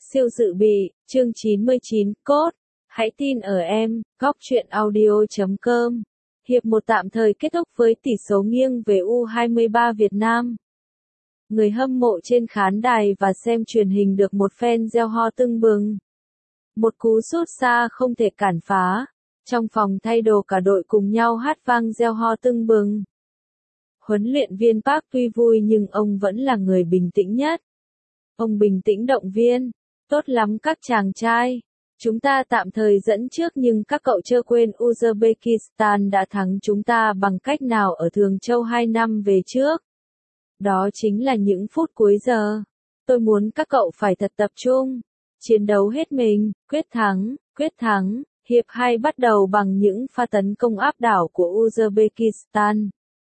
Siêu dự bị, chương 99, cốt. Hãy tin ở em, góc truyện audio.com. Hiệp 1 tạm thời kết thúc với tỷ số nghiêng về U23 Việt Nam. Người hâm mộ trên khán đài và xem truyền hình được một phen reo ho tưng bừng. Một cú sút xa không thể cản phá. Trong phòng thay đồ cả đội cùng nhau hát vang reo ho tưng bừng. Huấn luyện viên Park tuy vui nhưng ông vẫn là người bình tĩnh nhất. Ông bình tĩnh động viên. Tốt lắm các chàng trai. Chúng ta tạm thời dẫn trước nhưng các cậu chớ quên Uzbekistan đã thắng chúng ta bằng cách nào ở Thường Châu 2 năm về trước. Đó chính là những phút cuối giờ. Tôi muốn các cậu phải thật tập trung. Chiến đấu hết mình, quyết thắng, quyết thắng. Hiệp 2 bắt đầu bằng những pha tấn công áp đảo của Uzbekistan.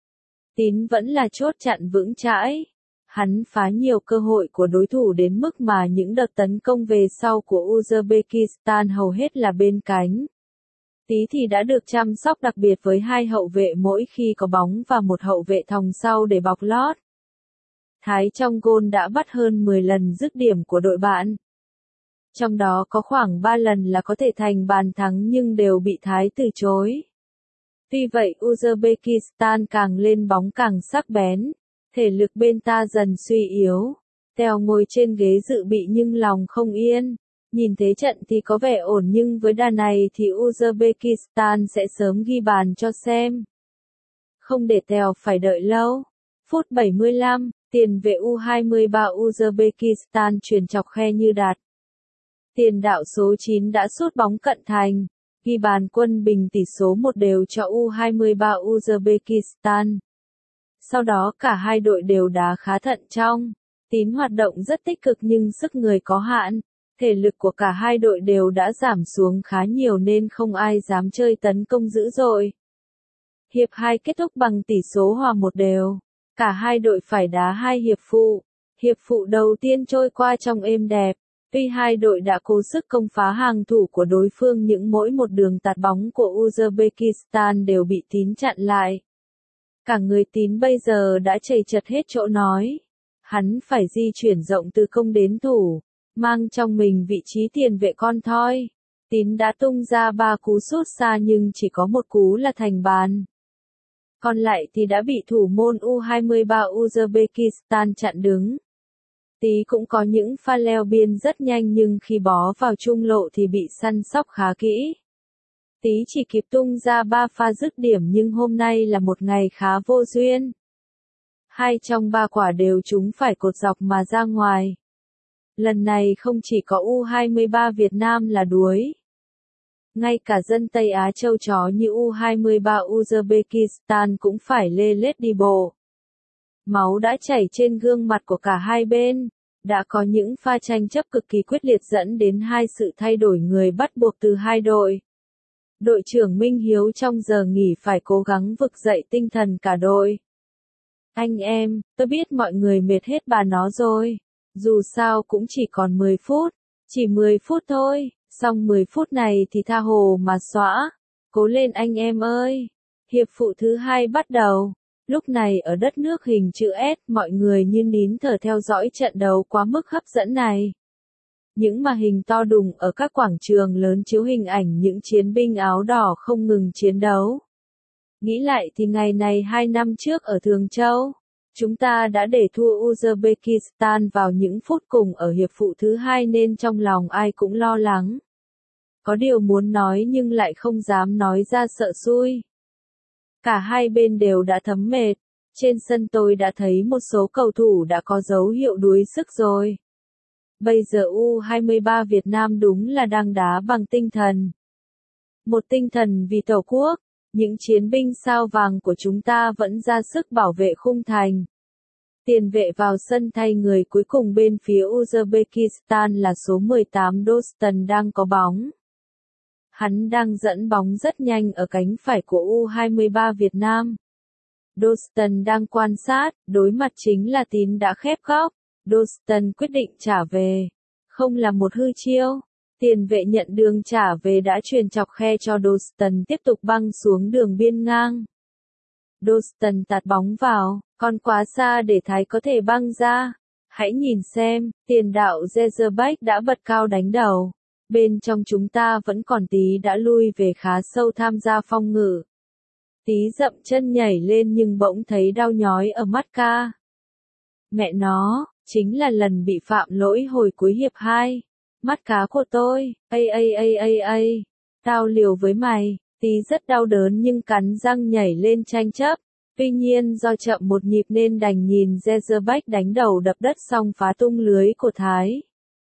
Tín vẫn là chốt chặn vững chãi. Hắn phá nhiều cơ hội của đối thủ đến mức mà những đợt tấn công về sau của Uzbekistan hầu hết là bên cánh. Tí thì đã được chăm sóc đặc biệt với hai hậu vệ mỗi khi có bóng và một hậu vệ thòng sau để bọc lót. Thái trong gôn đã bắt hơn 10 lần dứt điểm của đội bạn. Trong đó có khoảng 3 lần là có thể thành bàn thắng nhưng đều bị Thái từ chối. Tuy vậy Uzbekistan càng lên bóng càng sắc bén. Thể lực bên ta dần suy yếu. Tèo ngồi trên ghế dự bị nhưng lòng không yên. Nhìn thế trận thì có vẻ ổn nhưng với đà này thì Uzbekistan sẽ sớm ghi bàn cho xem. Không để Tèo phải đợi lâu. Phút 75, tiền vệ U23 Uzbekistan chuyền chọc khe như đạt. Tiền đạo số 9 đã sút bóng cận thành. Ghi bàn quân bình tỷ số 1-1 cho U23 Uzbekistan. Sau đó cả hai đội đều đá khá thận trọng. Tín hoạt động rất tích cực nhưng sức người có hạn. Thể lực của cả hai đội đều đã giảm xuống khá nhiều nên không ai dám chơi tấn công dữ dội. Hiệp 2 kết thúc bằng tỷ số hòa 1-1. Cả hai đội phải đá 2 hiệp phụ. Hiệp phụ đầu tiên trôi qua trong êm đẹp. Tuy hai đội đã cố sức công phá hàng thủ của đối phương nhưng mỗi một đường tạt bóng của Uzbekistan đều bị Tín chặn lại. Cả người Tín bây giờ đã chầy chật hết chỗ nói. Hắn phải di chuyển rộng từ công đến thủ, mang trong mình vị trí tiền vệ con thoi. Tín đã tung ra 3 cú sút xa nhưng chỉ có một cú là thành bàn. Còn lại thì đã bị thủ môn U23 Uzbekistan chặn đứng. Tí cũng có những pha leo biên rất nhanh nhưng khi bó vào trung lộ thì bị săn sóc khá kỹ. Tí chỉ kịp tung ra 3 pha dứt điểm nhưng hôm nay là một ngày khá vô duyên. 2 trong 3 quả đều trúng phải cột dọc mà ra ngoài. Lần này không chỉ có U23 Việt Nam là đuối. Ngay cả dân Tây Á châu chó như U23 Uzbekistan cũng phải lê lết đi bộ. Máu đã chảy trên gương mặt của cả hai bên. Đã có những pha tranh chấp cực kỳ quyết liệt dẫn đến hai sự thay đổi người bắt buộc từ hai đội. Đội trưởng Minh Hiếu trong giờ nghỉ phải cố gắng vực dậy tinh thần cả đội. Anh em, tôi biết mọi người mệt hết bà nó rồi. Dù sao cũng chỉ còn 10 phút. Chỉ 10 phút thôi. Xong 10 phút này thì tha hồ mà xõa. Cố lên anh em ơi. Hiệp phụ thứ 2 bắt đầu. Lúc này ở đất nước hình chữ S mọi người như nín thở theo dõi trận đấu quá mức hấp dẫn này. Những màn hình to đùng ở các quảng trường lớn chiếu hình ảnh những chiến binh áo đỏ không ngừng chiến đấu. Nghĩ lại thì ngày này 2 năm trước ở Thường Châu, chúng ta đã để thua Uzbekistan vào những phút cùng ở hiệp phụ thứ 2 nên trong lòng ai cũng lo lắng. Có điều muốn nói nhưng lại không dám nói ra sợ xui. Cả hai bên đều đã thấm mệt. Trên sân tôi đã thấy một số cầu thủ đã có dấu hiệu đuối sức rồi. Bây giờ U23 Việt Nam đúng là đang đá bằng tinh thần. Một tinh thần vì Tổ quốc, những chiến binh sao vàng của chúng ta vẫn ra sức bảo vệ khung thành. Tiền vệ vào sân thay người cuối cùng bên phía Uzbekistan là số 18 Dostan đang có bóng. Hắn đang dẫn bóng rất nhanh ở cánh phải của U23 Việt Nam. Dostan đang quan sát, đối mặt chính là Tín đã khép góc. Dostan quyết định trả về. Không là một hư chiêu. Tiền vệ nhận đường trả về đã chuyền chọc khe cho Dostan tiếp tục băng xuống đường biên ngang. Dostan tạt bóng vào, còn quá xa để Thái có thể băng ra. Hãy nhìn xem, tiền đạo Razorback đã bật cao đánh đầu. Bên trong chúng ta vẫn còn Tí đã lui về khá sâu tham gia phong ngự. Tí dậm chân nhảy lên nhưng bỗng thấy đau nhói ở mắt ca. Mẹ nó, chính là lần bị phạm lỗi hồi cuối hiệp 2. Mắt cá của tôi, tao liều với mày. Tí rất đau đớn nhưng cắn răng nhảy lên tranh chấp. Tuy nhiên do chậm một nhịp nên đành nhìn Razorback đánh đầu đập đất xong phá tung lưới của Thái.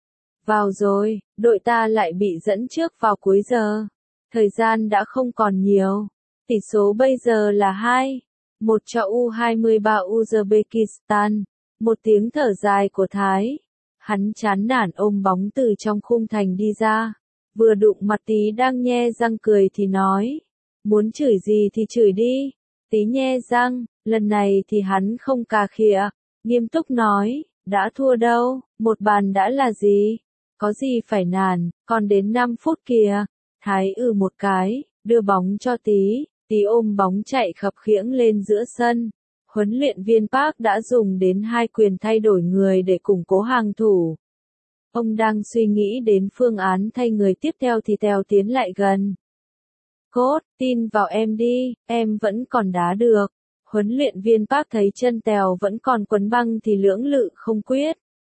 Vào rồi, đội ta lại bị dẫn trước vào cuối giờ. Thời gian đã không còn nhiều. Tỷ số bây giờ là 2-1 cho U23 Uzbekistan. Một tiếng thở dài của Thái. Hắn chán nản ôm bóng từ trong khung thành đi ra. Vừa đụng mặt Tí đang nhe răng cười thì nói. Muốn chửi gì thì chửi đi. Tí nhe răng, lần này thì hắn không cà khịa. Nghiêm túc nói, đã thua đâu, một bàn đã là gì? Có gì phải nản, còn đến 5 phút kìa. Thái một cái, đưa bóng cho Tí. Tí ôm bóng chạy khập khiễng lên giữa sân. Huấn luyện viên Park đã dùng đến 2 quyền thay đổi người để củng cố hàng thủ. Ông đang suy nghĩ đến phương án thay người tiếp theo thì Tèo tiến lại gần. Coach, tin vào em đi, em vẫn còn đá được. Huấn luyện viên Park thấy chân Tèo vẫn còn quấn băng thì lưỡng lự không quyết.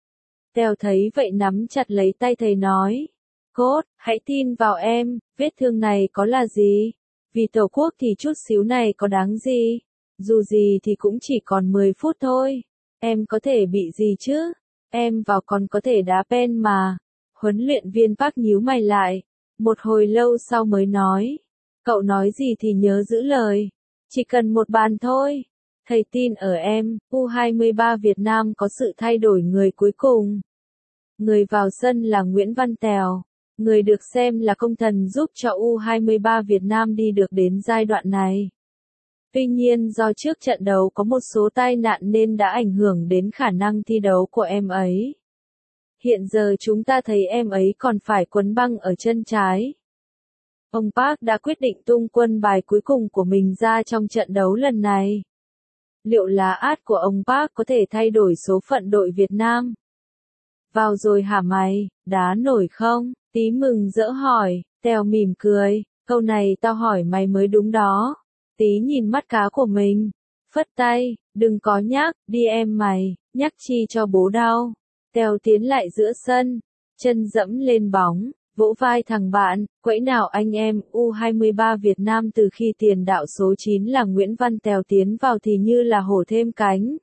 Tèo thấy vậy nắm chặt lấy tay thầy nói. Coach, hãy tin vào em, vết thương này có là gì? Vì Tổ quốc thì chút xíu này có đáng gì? Dù gì thì cũng chỉ còn 10 phút thôi. Em có thể bị gì chứ? Em vào còn có thể đá pen mà. Huấn luyện viên Park nhíu mày lại. Một hồi lâu sau mới nói. Cậu nói gì thì nhớ giữ lời. Chỉ cần một bàn thôi. Thầy tin ở em. U23 Việt Nam có sự thay đổi người cuối cùng. Người vào sân là Nguyễn Văn Tèo. Người được xem là công thần giúp cho U23 Việt Nam đi được đến giai đoạn này. Tuy nhiên do trước trận đấu có một số tai nạn nên đã ảnh hưởng đến khả năng thi đấu của em ấy. Hiện giờ chúng ta thấy em ấy còn phải quấn băng ở chân trái. Ông Park đã quyết định tung quân bài cuối cùng của mình ra trong trận đấu lần này. Liệu lá át của ông Park có thể thay đổi số phận đội Việt Nam? Vào rồi hả mày, đá nổi không? Tí mừng rỡ hỏi, Tèo mỉm cười, câu này tao hỏi mày mới đúng đó. Tí nhìn mắt cá của mình, phất tay, đừng có nhắc, đi em mày, nhắc chi cho bố đau. Tèo tiến lại giữa sân, chân dẫm lên bóng, vỗ vai thằng bạn, quẫy nào anh em. U23 Việt Nam từ khi tiền đạo số 9 là Nguyễn Văn Tèo tiến vào thì như là hổ thêm cánh.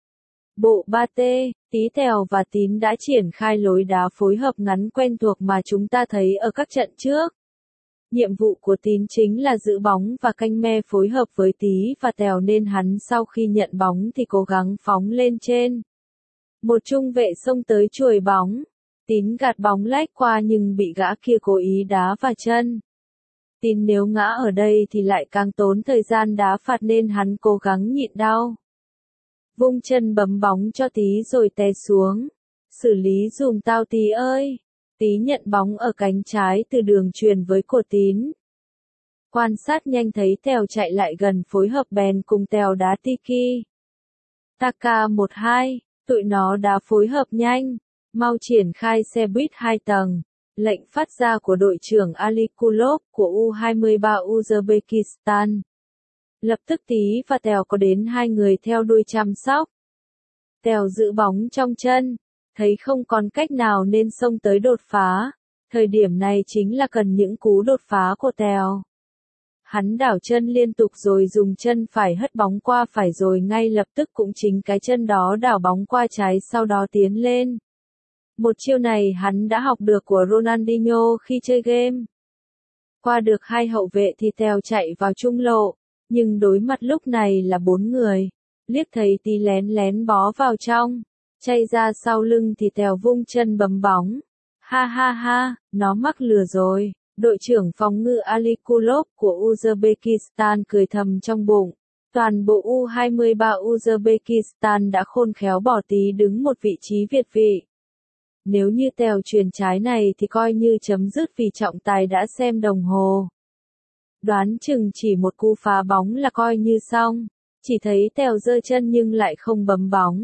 Bộ 3T, Tí Tèo và Tín đã triển khai lối đá phối hợp ngắn quen thuộc mà chúng ta thấy ở các trận trước. Nhiệm vụ của Tín chính là giữ bóng và canh me phối hợp với Tí và Tèo nên hắn sau khi nhận bóng thì cố gắng phóng lên trên. Một trung vệ xông tới chuồi bóng. Tín gạt bóng lách qua nhưng bị gã kia cố ý đá vào chân. Tín nếu ngã ở đây thì lại càng tốn thời gian đá phạt nên hắn cố gắng nhịn đau. Vung chân bấm bóng cho Tí rồi té xuống. Xử lý dùm tao Tí ơi. Tí nhận bóng ở cánh trái từ đường truyền với của Tín. Quan sát nhanh thấy Tèo chạy lại gần phối hợp bèn cùng Tèo đá tiki. Taka 1-2, tụi nó đá phối hợp nhanh, mau triển khai xe buýt 2 tầng. Lệnh phát ra của đội trưởng Ali Kulov của U23 Uzbekistan. Lập tức Tí và Tèo có đến 2 người theo đuôi chăm sóc. Tèo giữ bóng trong chân, thấy không còn cách nào nên xông tới đột phá. Thời điểm này chính là cần những cú đột phá của Tèo. Hắn đảo chân liên tục rồi dùng chân phải hất bóng qua phải rồi ngay lập tức cũng chính cái chân đó đảo bóng qua trái sau đó tiến lên. Một chiêu này hắn đã học được của Ronaldinho khi chơi game. Qua được 2 hậu vệ thì Tèo chạy vào trung lộ, nhưng đối mặt lúc này là 4 người. Liếc thấy Tí lén lén bó vào trong, chay ra sau lưng thì Tèo vung chân bấm bóng. Ha ha ha, nó mắc lừa rồi. Đội trưởng phòng ngự Ali Kulov của Uzbekistan cười thầm trong bụng. Toàn bộ U23 Uzbekistan đã khôn khéo bỏ Tí đứng một vị trí việt vị. Nếu như Tèo chuyền trái này thì coi như chấm dứt vì trọng tài đã xem đồng hồ. Đoán chừng chỉ một cú phá bóng là coi như xong. Chỉ thấy Tèo giơ chân nhưng lại không bấm bóng.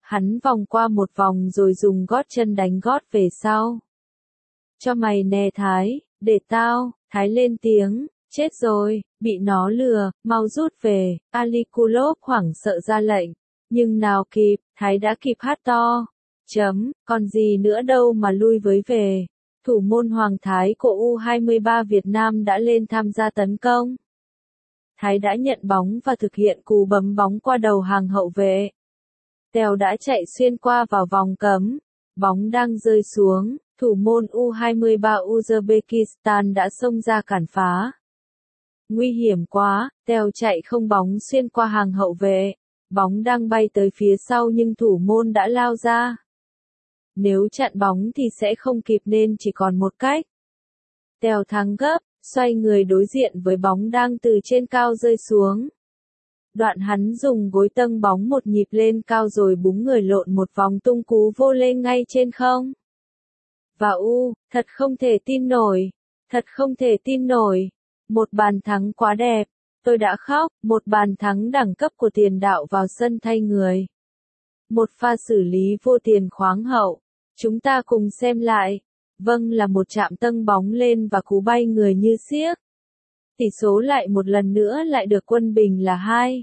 Hắn vòng qua một vòng rồi dùng gót chân đánh gót về sau. Cho mày nè Thái, để tao, Thái lên tiếng, chết rồi, bị nó lừa, mau rút về, Ali Kulov hoảng sợ ra lệnh. Nhưng nào kịp, Thái đã kịp hát to. Còn gì nữa đâu mà lui với về. Thủ môn Hoàng Thái của U23 Việt Nam đã lên tham gia tấn công. Thái đã nhận bóng và thực hiện cú bấm bóng qua đầu hàng hậu vệ. Tèo đã chạy xuyên qua vào vòng cấm. Bóng đang rơi xuống, thủ môn U23 Uzbekistan đã xông ra cản phá. Nguy hiểm quá, Tèo chạy không bóng xuyên qua hàng hậu vệ. Bóng đang bay tới phía sau nhưng thủ môn đã lao ra. Nếu chặn bóng thì sẽ không kịp nên chỉ còn một cách. Tèo thắng gấp, xoay người đối diện với bóng đang từ trên cao rơi xuống. Đoạn hắn dùng gối tâng bóng một nhịp lên cao rồi búng người lộn một vòng tung cú vô lên ngay trên không. Và thật không thể tin nổi, thật không thể tin nổi. Một bàn thắng quá đẹp, tôi đã khóc, một bàn thắng đẳng cấp của tiền đạo vào sân thay người. Một pha xử lý vô tiền khoáng hậu, chúng ta cùng xem lại. Vâng là một chạm tâng bóng lên và cú bay người như xiếc. Tỷ số lại một lần nữa lại được Quân Bình là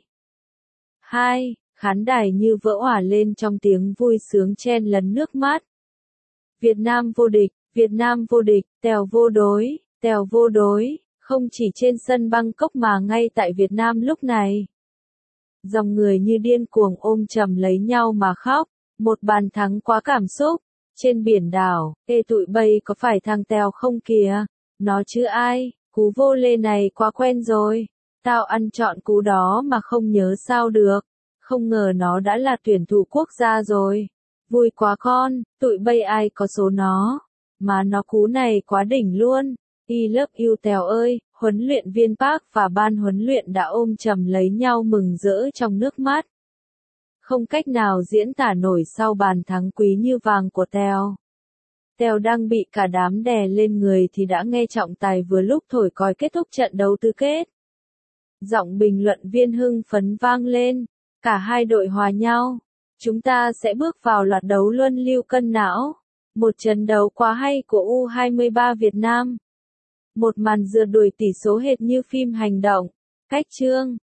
2-2, khán đài như vỡ òa lên trong tiếng vui sướng chen lấn nước mắt. Việt Nam vô địch, Việt Nam vô địch, Tèo vô đối, không chỉ trên sân Bangkok mà ngay tại Việt Nam lúc này. Dòng người như điên cuồng ôm chầm lấy nhau mà khóc, một bàn thắng quá cảm xúc. Trên biển đảo, tụi bay có phải thằng Tèo không kìa? Nó chứ ai, cú vô lê này quá quen rồi. Tao ăn trọn cú đó mà không nhớ sao được. Không ngờ nó đã là tuyển thủ quốc gia rồi. Vui quá con, tụi bay ai có số nó. Mà nó cú này quá đỉnh luôn. I love you Tèo ơi, huấn luyện viên Park và ban huấn luyện đã ôm chầm lấy nhau mừng rỡ trong nước mắt. Không cách nào diễn tả nổi sau bàn thắng quý như vàng của Tèo. Tèo đang bị cả đám đè lên người thì đã nghe trọng tài vừa lúc thổi còi kết thúc trận đấu tứ kết. Giọng bình luận viên hưng phấn vang lên, cả hai đội hòa nhau. Chúng ta sẽ bước vào loạt đấu luân lưu cân não. Một trận đấu quá hay của U23 Việt Nam. Một màn rượt đuổi tỷ số hệt như phim hành động. Cách chương